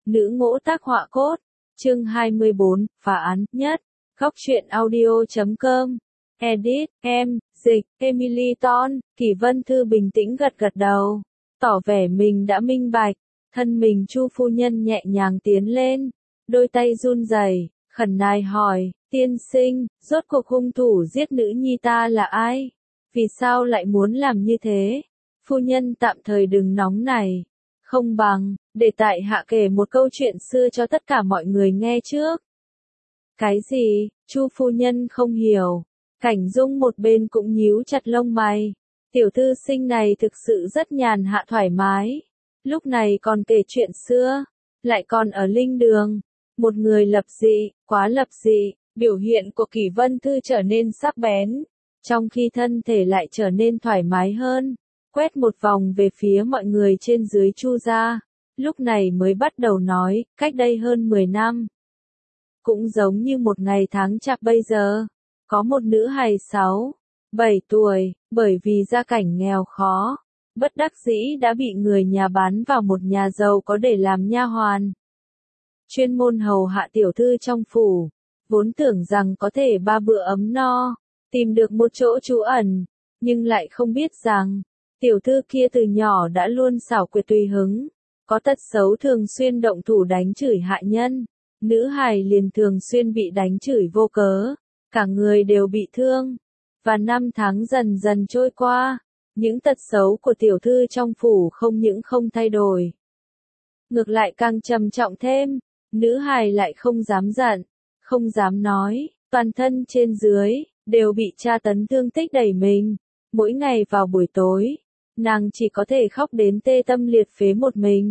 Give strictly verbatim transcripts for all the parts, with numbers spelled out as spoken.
Nữ ngỗ tác họa cốt. Chương hai mươi bốn, phá án, nhất. Góc truyện audio chấm com. Edit, em, dịch, Emily Ton. Kỷ Vân Thư bình tĩnh gật gật đầu. Tỏ vẻ mình đã minh bạch. Thân mình Chu phu nhân nhẹ nhàng tiến lên. Đôi tay run rẩy, khẩn nài hỏi, tiên sinh, rốt cuộc hung thủ giết nữ nhi ta là ai? Vì sao lại muốn làm như thế? Phu nhân tạm thời đừng nóng này. Không bằng, để tại hạ kể một câu chuyện xưa cho tất cả mọi người nghe trước. Cái gì? Chu phu nhân không hiểu. Cảnh Dung một bên cũng nhíu chặt lông mày. Tiểu thư sinh này thực sự rất nhàn hạ thoải mái. Lúc này còn kể chuyện xưa, lại còn ở linh đường. Một người lập dị, quá lập dị, biểu hiện của Kỷ Vân Thư trở nên sắc bén, trong khi thân thể lại trở nên thoải mái hơn. Quét một vòng về phía mọi người trên dưới Chu gia, lúc này mới bắt đầu nói, cách đây hơn mười năm. Cũng giống như một ngày tháng chạp bây giờ, có một nữ hài sáu, bảy tuổi, bởi vì gia cảnh nghèo khó, bất đắc dĩ đã bị người nhà bán vào một nhà giàu có để làm nha hoàn. Chuyên môn hầu hạ tiểu thư trong phủ, vốn tưởng rằng có thể ba bữa ấm no, tìm được một chỗ trú ẩn, nhưng lại không biết rằng, tiểu thư kia từ nhỏ đã luôn xảo quyệt tùy hứng, có tật xấu thường xuyên động thủ đánh chửi hạ nhân. Nữ hài liền thường xuyên bị đánh chửi vô cớ, cả người đều bị thương. Và năm tháng dần dần trôi qua, những tật xấu của tiểu thư trong phủ không những không thay đổi, ngược lại càng trầm trọng thêm. Nữ hài lại không dám giận, không dám nói, toàn thân trên dưới đều bị tra tấn thương tích đầy mình. Mỗi ngày vào buổi tối, nàng chỉ có thể khóc đến tê tâm liệt phế một mình.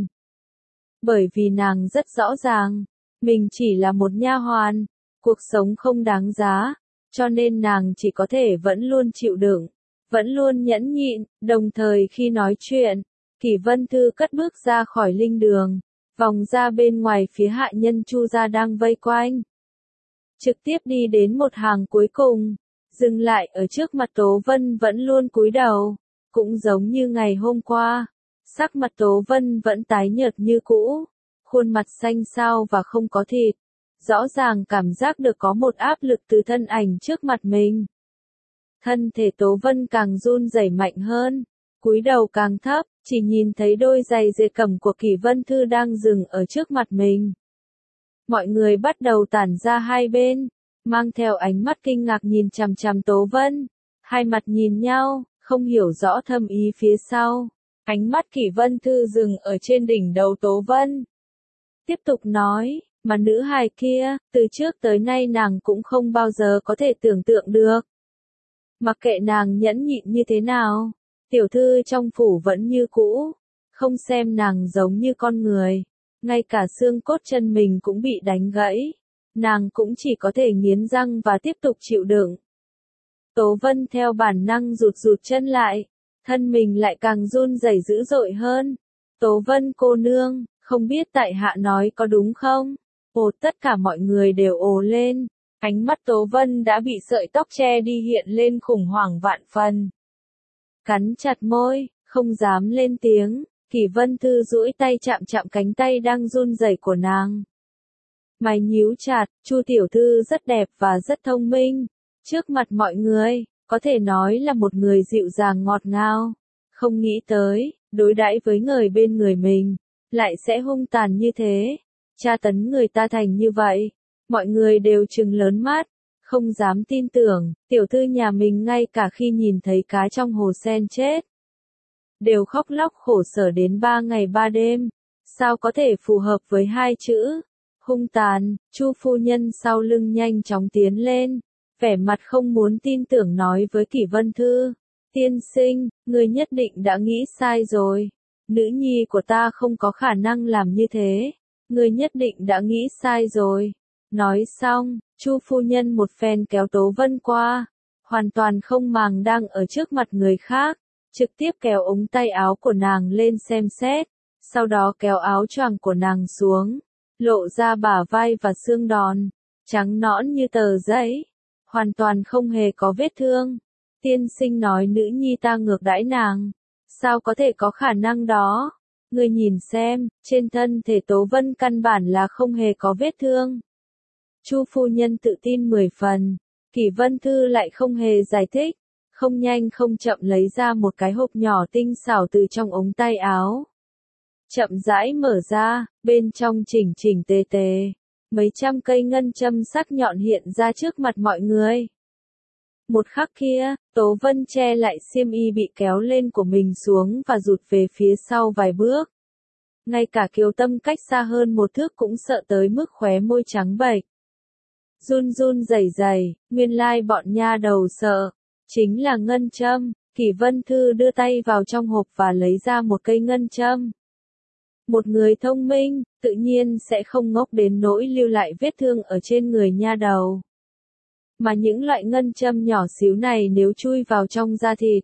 Bởi vì nàng rất rõ ràng, mình chỉ là một nha hoàn, cuộc sống không đáng giá, cho nên nàng chỉ có thể vẫn luôn chịu đựng, vẫn luôn nhẫn nhịn. Đồng thời khi nói chuyện, Kỷ Vân Thư cất bước ra khỏi linh đường, vòng ra bên ngoài phía hạ nhân Chu gia đang vây quanh. Trực tiếp đi đến một hàng cuối cùng, dừng lại ở trước mặt Tố Vân vẫn luôn cúi đầu, cũng giống như ngày hôm qua, sắc mặt Tố Vân vẫn tái nhợt như cũ, khuôn mặt xanh xao và không có thịt, rõ ràng cảm giác được có một áp lực từ thân ảnh trước mặt mình. Thân thể Tố Vân càng run rẩy mạnh hơn, cúi đầu càng thấp, chỉ nhìn thấy đôi giày dệt cẩm của Kỷ Vân Thư đang dừng ở trước mặt mình. Mọi người bắt đầu tản ra hai bên, mang theo ánh mắt kinh ngạc nhìn chằm chằm Tố Vân, hai mặt nhìn nhau, không hiểu rõ thâm ý phía sau. Ánh mắt Kỷ Vân Thư dừng ở trên đỉnh đầu Tố Vân. Tiếp tục nói, mà nữ hài kia, từ trước tới nay nàng cũng không bao giờ có thể tưởng tượng được. Mặc kệ nàng nhẫn nhịn như thế nào, tiểu thư trong phủ vẫn như cũ, không xem nàng giống như con người, ngay cả xương cốt chân mình cũng bị đánh gãy, nàng cũng chỉ có thể nghiến răng và tiếp tục chịu đựng. Tố Vân theo bản năng rụt rụt chân lại, thân mình lại càng run rẩy dữ dội hơn. Tố Vân cô nương, không biết tại hạ nói có đúng không? Ồ, tất cả mọi người đều ồ lên, ánh mắt Tố Vân đã bị sợi tóc che đi hiện lên khủng hoảng vạn phần. Cắn chặt môi, không dám lên tiếng, Kỷ Vân Thư duỗi tay chạm chạm cánh tay đang run rẩy của nàng. Mày nhíu chặt, Chu tiểu thư rất đẹp và rất thông minh, trước mặt mọi người, có thể nói là một người dịu dàng ngọt ngào. Không nghĩ tới, đối đãi với người bên người mình, lại sẽ hung tàn như thế, tra tấn người ta thành như vậy. Mọi người đều trừng lớn mắt, không dám tin tưởng, tiểu thư nhà mình ngay cả khi nhìn thấy cá trong hồ sen chết, đều khóc lóc khổ sở đến ba ngày ba đêm. Sao có thể phù hợp với hai chữ hung tàn? Chu phu nhân sau lưng nhanh chóng tiến lên, vẻ mặt không muốn tin tưởng nói với Kỷ Vân Thư, tiên sinh, người nhất định đã nghĩ sai rồi, nữ nhi của ta không có khả năng làm như thế, người nhất định đã nghĩ sai rồi. Nói xong, Chu phu nhân một phen kéo Tố Vân qua, hoàn toàn không màng đang ở trước mặt người khác, trực tiếp kéo ống tay áo của nàng lên xem xét, sau đó kéo áo choàng của nàng xuống, lộ ra bả vai và xương đòn, trắng nõn như tờ giấy, hoàn toàn không hề có vết thương. Tiên sinh nói nữ nhi ta ngược đãi nàng, sao có thể có khả năng đó? Ngươi nhìn xem, trên thân thể Tố Vân căn bản là không hề có vết thương. Chu phu nhân tự tin mười phần, Kỷ Vân Thư lại không hề giải thích, không nhanh không chậm lấy ra một cái hộp nhỏ tinh xảo từ trong ống tay áo. Chậm rãi mở ra, bên trong chỉnh chỉnh tề tề, mấy trăm cây ngân châm sắc nhọn hiện ra trước mặt mọi người. Một khắc kia, Tố Vân che lại xiêm y bị kéo lên của mình xuống và rụt về phía sau vài bước. Ngay cả Kiều Tâm cách xa hơn một thước cũng sợ tới mức khóe môi trắng bệch. Run run rẩy rẩy, nguyên lai bọn nha đầu sợ, chính là ngân châm. Kỷ Vân Thư đưa tay vào trong hộp và lấy ra một cây ngân châm. Một người thông minh, tự nhiên sẽ không ngốc đến nỗi lưu lại vết thương ở trên người nha đầu. Mà những loại ngân châm nhỏ xíu này nếu chui vào trong da thịt,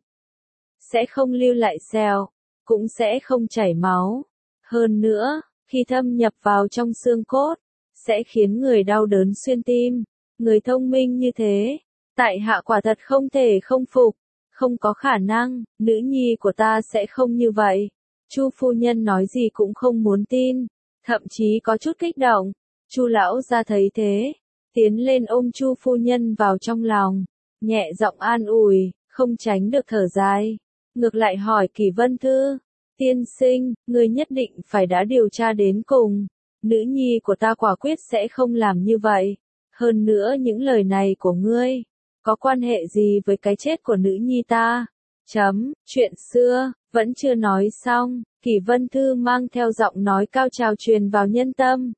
sẽ không lưu lại sẹo, cũng sẽ không chảy máu. Hơn nữa, khi thâm nhập vào trong xương cốt, sẽ khiến người đau đớn xuyên tim. Người thông minh như thế, tại hạ quả thật không thể không phục, không có khả năng, nữ nhi của ta sẽ không như vậy. Chu phu nhân nói gì cũng không muốn tin, thậm chí có chút kích động. Chu lão gia thấy thế, tiến lên ôm Chu phu nhân vào trong lòng, nhẹ giọng an ủi, không tránh được thở dài. Ngược lại hỏi Kỷ Vân Thư, tiên sinh, ngươi nhất định phải đã điều tra đến cùng. Nữ nhi của ta quả quyết sẽ không làm như vậy. Hơn nữa những lời này của ngươi, có quan hệ gì với cái chết của nữ nhi ta? Chấm, chuyện xưa, vẫn chưa nói xong, Kỷ Vân Thư mang theo giọng nói cao trào truyền vào nhân tâm.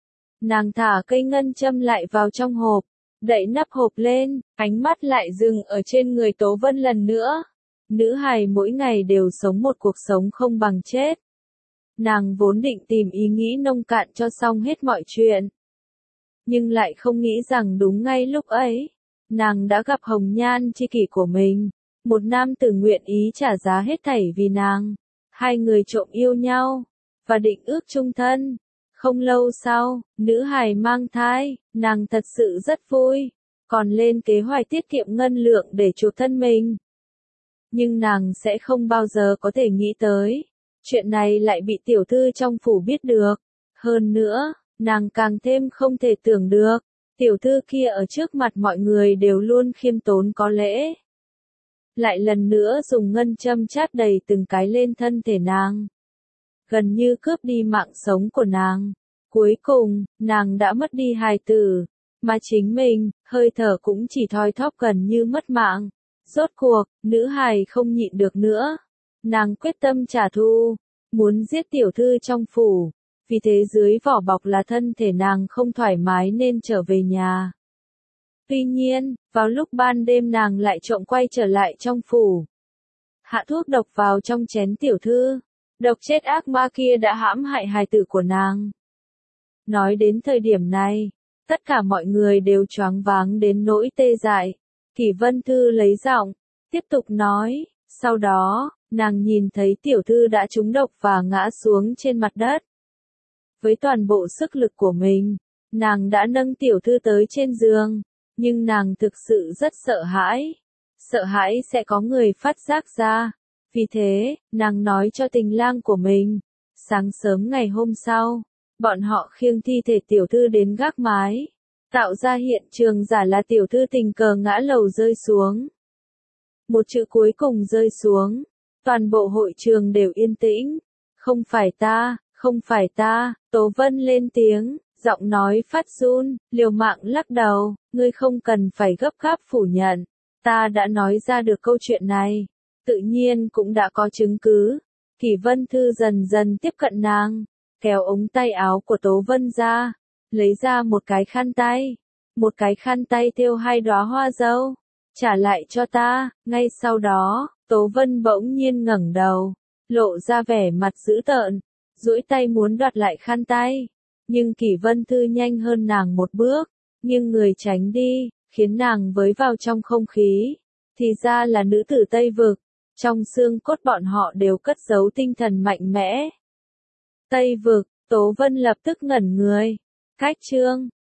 Nàng thả cây ngân châm lại vào trong hộp, đậy nắp hộp lên, ánh mắt lại dừng ở trên người Tố Vân lần nữa. Nữ hài mỗi ngày đều sống một cuộc sống không bằng chết. Nàng vốn định tìm ý nghĩ nông cạn cho xong hết mọi chuyện. Nhưng lại không nghĩ rằng đúng ngay lúc ấy, nàng đã gặp hồng nhan tri kỷ của mình. Một nam tử nguyện ý trả giá hết thảy vì nàng. Hai người trộm yêu nhau, và định ước chung thân. Không lâu sau, nữ hài mang thai, nàng thật sự rất vui, còn lên kế hoạch tiết kiệm ngân lượng để chuộc thân mình. Nhưng nàng sẽ không bao giờ có thể nghĩ tới, chuyện này lại bị tiểu thư trong phủ biết được. Hơn nữa, nàng càng thêm không thể tưởng được, tiểu thư kia ở trước mặt mọi người đều luôn khiêm tốn có lễ. Lại lần nữa dùng ngân châm chát đầy từng cái lên thân thể nàng. Gần như cướp đi mạng sống của nàng. Cuối cùng, nàng đã mất đi hài tử, mà chính mình, hơi thở cũng chỉ thoi thóp gần như mất mạng. Rốt cuộc, nữ hài không nhịn được nữa. Nàng quyết tâm trả thù, muốn giết tiểu thư trong phủ. Vì thế dưới vỏ bọc là thân thể nàng không thoải mái nên trở về nhà. Tuy nhiên, vào lúc ban đêm nàng lại trộm quay trở lại trong phủ. Hạ thuốc độc vào trong chén tiểu thư. Độc chết ác ma kia đã hãm hại hài tử của nàng. Nói đến thời điểm này, tất cả mọi người đều choáng váng đến nỗi tê dại. Kỷ Vân Thư lấy giọng, tiếp tục nói, sau đó, nàng nhìn thấy tiểu thư đã trúng độc và ngã xuống trên mặt đất. Với toàn bộ sức lực của mình, nàng đã nâng tiểu thư tới trên giường, nhưng nàng thực sự rất sợ hãi. Sợ hãi sẽ có người phát giác ra. Vì thế, nàng nói cho tình lang của mình. Sáng sớm ngày hôm sau, bọn họ khiêng thi thể tiểu thư đến gác mái, tạo ra hiện trường giả là tiểu thư tình cờ ngã lầu rơi xuống. Một chữ cuối cùng rơi xuống, toàn bộ hội trường đều yên tĩnh. Không phải ta, không phải ta, Tố Vân lên tiếng, giọng nói phát run, liều mạng lắc đầu, ngươi không cần phải gấp gáp phủ nhận, ta đã nói ra được câu chuyện này, tự nhiên cũng đã có chứng cứ. Kỷ Vân Thư dần dần tiếp cận nàng, kéo ống tay áo của Tố Vân ra, lấy ra một cái khăn tay, một cái khăn tay thêu hai đóa hoa dâu, trả lại cho ta. Ngay sau đó, Tố Vân bỗng nhiên ngẩng đầu, lộ ra vẻ mặt dữ tợn, duỗi tay muốn đoạt lại khăn tay, nhưng Kỷ Vân Thư nhanh hơn nàng một bước, nhưng người tránh đi, khiến nàng với vào trong không khí. Thì ra là nữ tử Tây Vực, trong xương cốt bọn họ đều cất giấu tinh thần mạnh mẽ. Tây Vực, Tố Vân lập tức ngẩn người. Cách chương